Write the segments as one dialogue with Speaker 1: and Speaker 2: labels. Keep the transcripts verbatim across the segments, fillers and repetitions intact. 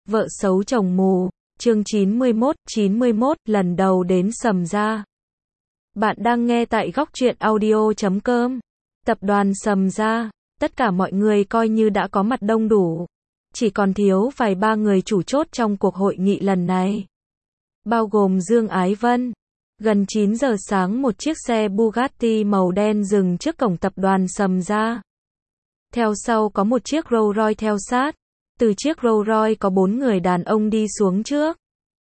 Speaker 1: Vợ xấu chồng mù, chương chín mươi mốt, chín mươi mốt, lần đầu đến Sầm Gia. Bạn đang nghe tại góc truyện audio chấm com. Tập đoàn Sầm Gia, tất cả mọi người coi như đã có mặt đông đủ. Chỉ còn thiếu vài ba người chủ chốt trong cuộc hội nghị lần này. Bao gồm Dương Ái Vân. Gần chín giờ sáng một chiếc xe Bugatti màu đen dừng trước cổng tập đoàn Sầm Gia. Theo sau có một chiếc Rolls Royce theo sát. Từ chiếc Rolls Royce có bốn người đàn ông đi xuống trước.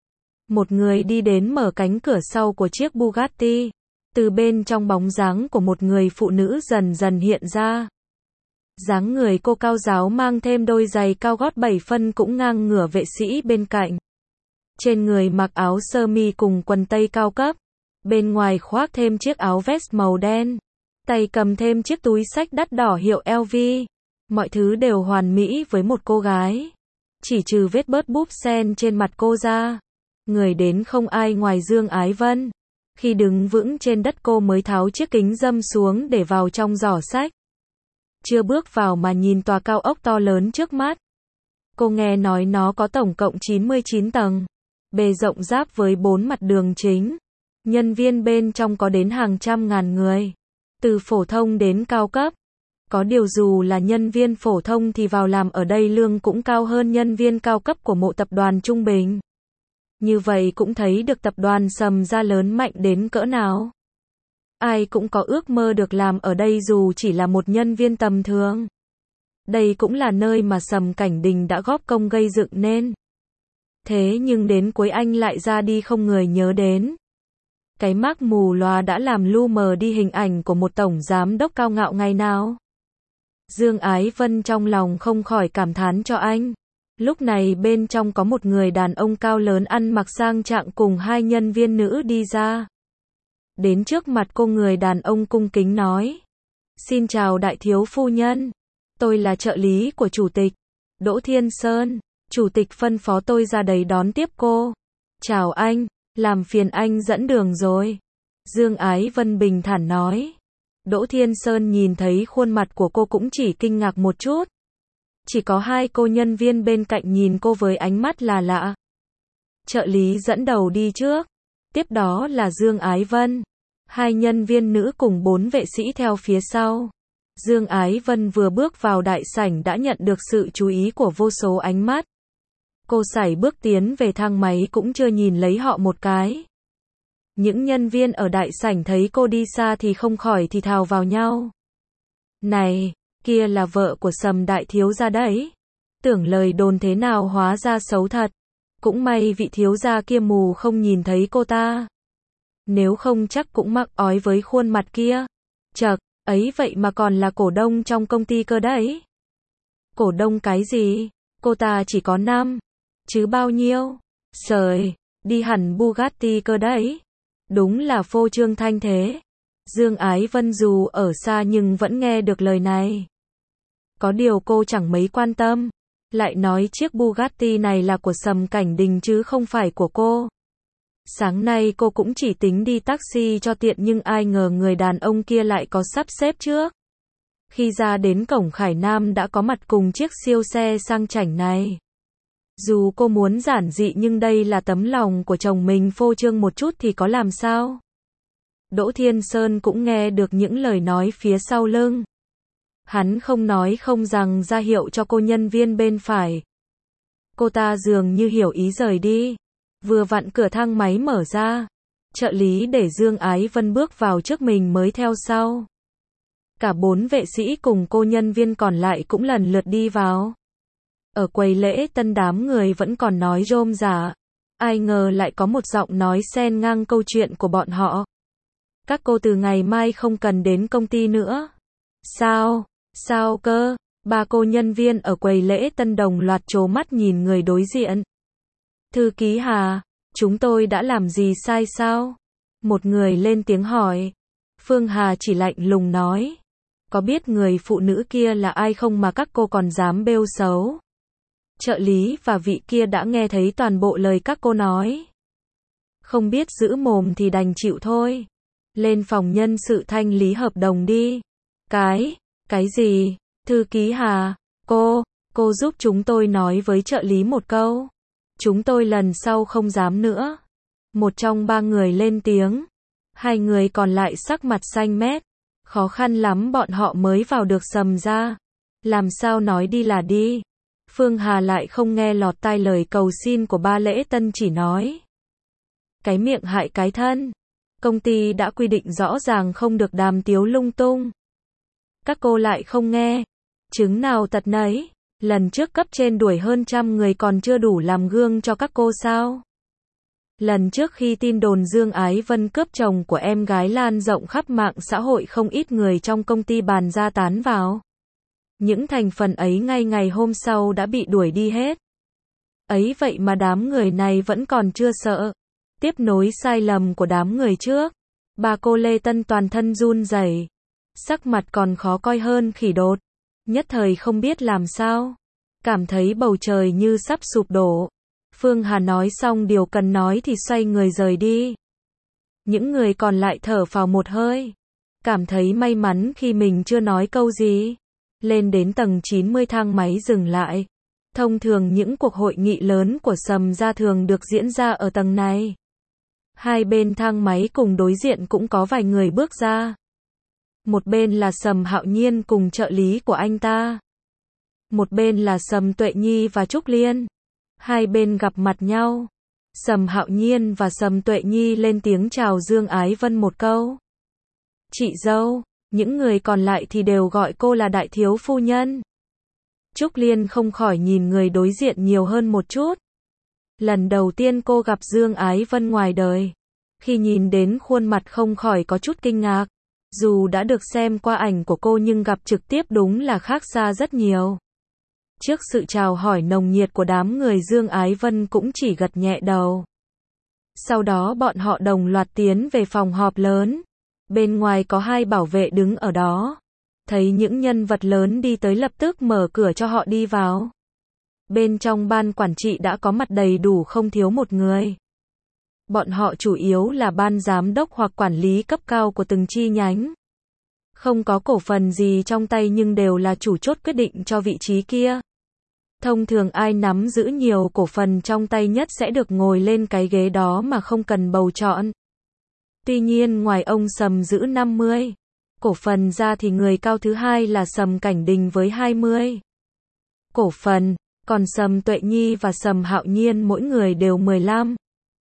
Speaker 1: Một người đi đến mở cánh cửa sau của chiếc Bugatti. Từ bên trong bóng dáng của một người phụ nữ dần dần hiện ra. Dáng người cô cao ráo mang thêm đôi giày cao gót bảy phân cũng ngang ngửa vệ sĩ bên cạnh. Trên người mặc áo sơ mi cùng quần tây cao cấp. Bên ngoài khoác thêm chiếc áo vest màu đen. Tay cầm thêm chiếc túi xách đắt đỏ hiệu L V. Mọi thứ đều hoàn mỹ với một cô gái. Chỉ trừ vết bớt búp sen trên mặt cô ra. Người đến không ai ngoài Dương Ái Vân. Khi đứng vững trên đất cô mới tháo chiếc kính râm xuống để vào trong giỏ sách. Chưa bước vào mà nhìn tòa cao ốc to lớn trước mắt. Cô nghe nói nó có tổng cộng chín mươi chín tầng. Bề rộng giáp với bốn mặt đường chính. Nhân viên bên trong có đến hàng trăm ngàn người. Từ phổ thông đến cao cấp. Có điều dù là nhân viên phổ thông thì vào làm ở đây lương cũng cao hơn nhân viên cao cấp của một tập đoàn trung bình. Như vậy cũng thấy được tập đoàn Sầm Gia lớn mạnh đến cỡ nào. Ai cũng có ước mơ được làm ở đây dù chỉ là một nhân viên tầm thường. Đây cũng là nơi mà Sầm Cảnh Đình đã góp công gây dựng nên. Thế nhưng đến cuối anh lại ra đi không người nhớ đến. Cái mác mù lòa đã làm lu mờ đi hình ảnh của một tổng giám đốc cao ngạo ngày nào. Dương Ái Vân trong lòng không khỏi cảm thán cho anh. Lúc này bên trong có một người đàn ông cao lớn ăn mặc sang trọng cùng hai nhân viên nữ đi ra. Đến trước mặt cô người đàn ông cung kính nói. Xin chào đại thiếu phu nhân. Tôi là trợ lý của chủ tịch, Đỗ Thiên Sơn. Chủ tịch phân phó tôi ra đây đón tiếp cô. Chào anh, làm phiền anh dẫn đường rồi. Dương Ái Vân bình thản nói. Đỗ Thiên Sơn nhìn thấy khuôn mặt của cô cũng chỉ kinh ngạc một chút. Chỉ có hai cô nhân viên bên cạnh nhìn cô với ánh mắt là lạ. Trợ lý dẫn đầu đi trước. Tiếp đó là Dương Ái Vân. Hai nhân viên nữ cùng bốn vệ sĩ theo phía sau. Dương Ái Vân vừa bước vào đại sảnh đã nhận được sự chú ý của vô số ánh mắt. Cô sải bước tiến về thang máy cũng chưa nhìn lấy họ một cái. Những nhân viên ở đại sảnh thấy cô đi xa thì không khỏi thì thào vào nhau. Này, kia là vợ của Sầm đại thiếu gia đấy. Tưởng lời đồn thế nào hóa ra xấu thật. Cũng may vị thiếu gia kia mù không nhìn thấy cô ta. Nếu không chắc cũng mắc ói với khuôn mặt kia. Chậc, ấy vậy mà còn là cổ đông trong công ty cơ đấy. Cổ đông cái gì? Cô ta chỉ có năm. Chứ bao nhiêu? Trời, đi hẳn Bugatti cơ đấy. Đúng là phô trương thanh thế. Dương Ái Vân dù ở xa nhưng vẫn nghe được lời này. Có điều cô chẳng mấy quan tâm. Lại nói chiếc Bugatti này là của Sầm Cảnh Đình chứ không phải của cô. Sáng nay cô cũng chỉ tính đi taxi cho tiện nhưng ai ngờ người đàn ông kia lại có sắp xếp trước. Khi ra đến cổng Khải Nam đã có mặt cùng chiếc siêu xe sang chảnh này. Dù cô muốn giản dị nhưng đây là tấm lòng của chồng mình phô trương một chút thì có làm sao. Đỗ Thiên Sơn cũng nghe được những lời nói phía sau lưng. Hắn không nói không rằng ra hiệu cho cô nhân viên bên phải. Cô ta dường như hiểu ý rời đi. Vừa vặn cửa thang máy mở ra. Trợ lý để Dương Ái Vân bước vào trước mình mới theo sau. Cả bốn vệ sĩ cùng cô nhân viên còn lại cũng lần lượt đi vào. Ở quầy lễ tân đám người vẫn còn nói rôm rả. Ai ngờ lại có một giọng nói xen ngang câu chuyện của bọn họ. Các cô từ ngày mai không cần đến công ty nữa. Sao? Sao cơ? Ba cô nhân viên ở quầy lễ tân đồng loạt trố mắt nhìn người đối diện. Thư ký Hà, chúng tôi đã làm gì sai sao? Một người lên tiếng hỏi. Phương Hà chỉ lạnh lùng nói. Có biết người phụ nữ kia là ai không mà các cô còn dám bêu xấu? Trợ lý và vị kia đã nghe thấy toàn bộ lời các cô nói. Không biết giữ mồm thì đành chịu thôi. Lên phòng nhân sự thanh lý hợp đồng đi. Cái, cái gì? Thư ký Hà, cô, cô giúp chúng tôi nói với trợ lý một câu. Chúng tôi lần sau không dám nữa. Một trong ba người lên tiếng. Hai người còn lại sắc mặt xanh mét. Khó khăn lắm bọn họ mới vào được Sầm gia. Làm sao nói đi là đi. Phương Hà lại không nghe lọt tai lời cầu xin của ba Lễ Tân, chỉ nói. Cái miệng hại cái thân. Công ty đã quy định rõ ràng không được đàm tiếu lung tung. Các cô lại không nghe. Chứng nào tật nấy. Lần trước cấp trên đuổi hơn trăm người còn chưa đủ làm gương cho các cô sao? Lần trước khi tin đồn Dương Ái Vân cướp chồng của em gái lan rộng khắp mạng xã hội, không ít người trong công ty bàn ra tán vào. Những thành phần ấy ngay ngày hôm sau đã bị đuổi đi hết. Ấy vậy mà đám người này vẫn còn chưa sợ. Tiếp nối sai lầm của đám người trước. Bà cô Lê Tân toàn thân run rẩy, sắc mặt còn khó coi hơn khỉ đột. Nhất thời không biết làm sao. Cảm thấy bầu trời như sắp sụp đổ. Phương Hà nói xong điều cần nói thì xoay người rời đi. Những người còn lại thở phào một hơi. Cảm thấy may mắn khi mình chưa nói câu gì. Lên đến tầng chín mươi thang máy dừng lại. Thông thường những cuộc hội nghị lớn của Sầm gia thường được diễn ra ở tầng này. Hai bên thang máy cùng đối diện cũng có vài người bước ra. Một bên là Sầm Hạo Nhiên cùng trợ lý của anh ta. Một bên là Sầm Tuệ Nhi và Trúc Liên. Hai bên gặp mặt nhau. Sầm Hạo Nhiên và Sầm Tuệ Nhi lên tiếng chào Dương Ái Vân một câu. Chị dâu. Những người còn lại thì đều gọi cô là đại thiếu phu nhân. Trúc Liên không khỏi nhìn người đối diện nhiều hơn một chút. Lần đầu tiên cô gặp Dương Ái Vân ngoài đời. Khi nhìn đến khuôn mặt không khỏi có chút kinh ngạc. Dù đã được xem qua ảnh của cô nhưng gặp trực tiếp đúng là khác xa rất nhiều. Trước sự chào hỏi nồng nhiệt của đám người, Dương Ái Vân cũng chỉ gật nhẹ đầu. Sau đó bọn họ đồng loạt tiến về phòng họp lớn. Bên ngoài có hai bảo vệ đứng ở đó. Thấy những nhân vật lớn đi tới lập tức mở cửa cho họ đi vào. Bên trong ban quản trị đã có mặt đầy đủ không thiếu một người. Bọn họ chủ yếu là ban giám đốc hoặc quản lý cấp cao của từng chi nhánh. Không có cổ phần gì trong tay nhưng đều là chủ chốt quyết định cho vị trí kia. Thông thường ai nắm giữ nhiều cổ phần trong tay nhất sẽ được ngồi lên cái ghế đó mà không cần bầu chọn. Tuy nhiên ngoài ông Sầm giữ năm mươi cổ phần ra thì người cao thứ hai là Sầm Cảnh Đình với hai mươi cổ phần, còn Sầm Tuệ Nhi và Sầm Hạo Nhiên mỗi người đều mười lăm.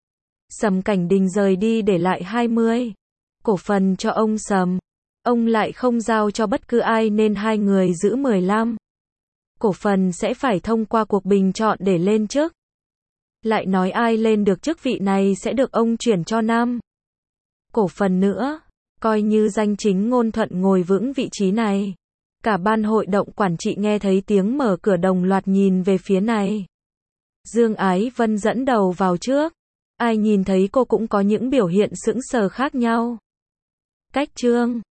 Speaker 1: Sầm Cảnh Đình rời đi để lại hai mươi cổ phần cho ông Sầm. Ông lại không giao cho bất cứ ai nên hai người giữ mười lăm cổ phần, sẽ phải thông qua cuộc bình chọn để lên chức. Lại nói ai lên được chức vị này sẽ được ông chuyển cho năm cổ phần nữa, coi như danh chính ngôn thuận ngồi vững vị trí này. Cả ban hội đồng quản trị nghe thấy tiếng mở cửa đồng loạt nhìn về phía này. Dương Ái Vân dẫn đầu vào trước. Ai nhìn thấy cô cũng có những biểu hiện sững sờ khác nhau. Cách trương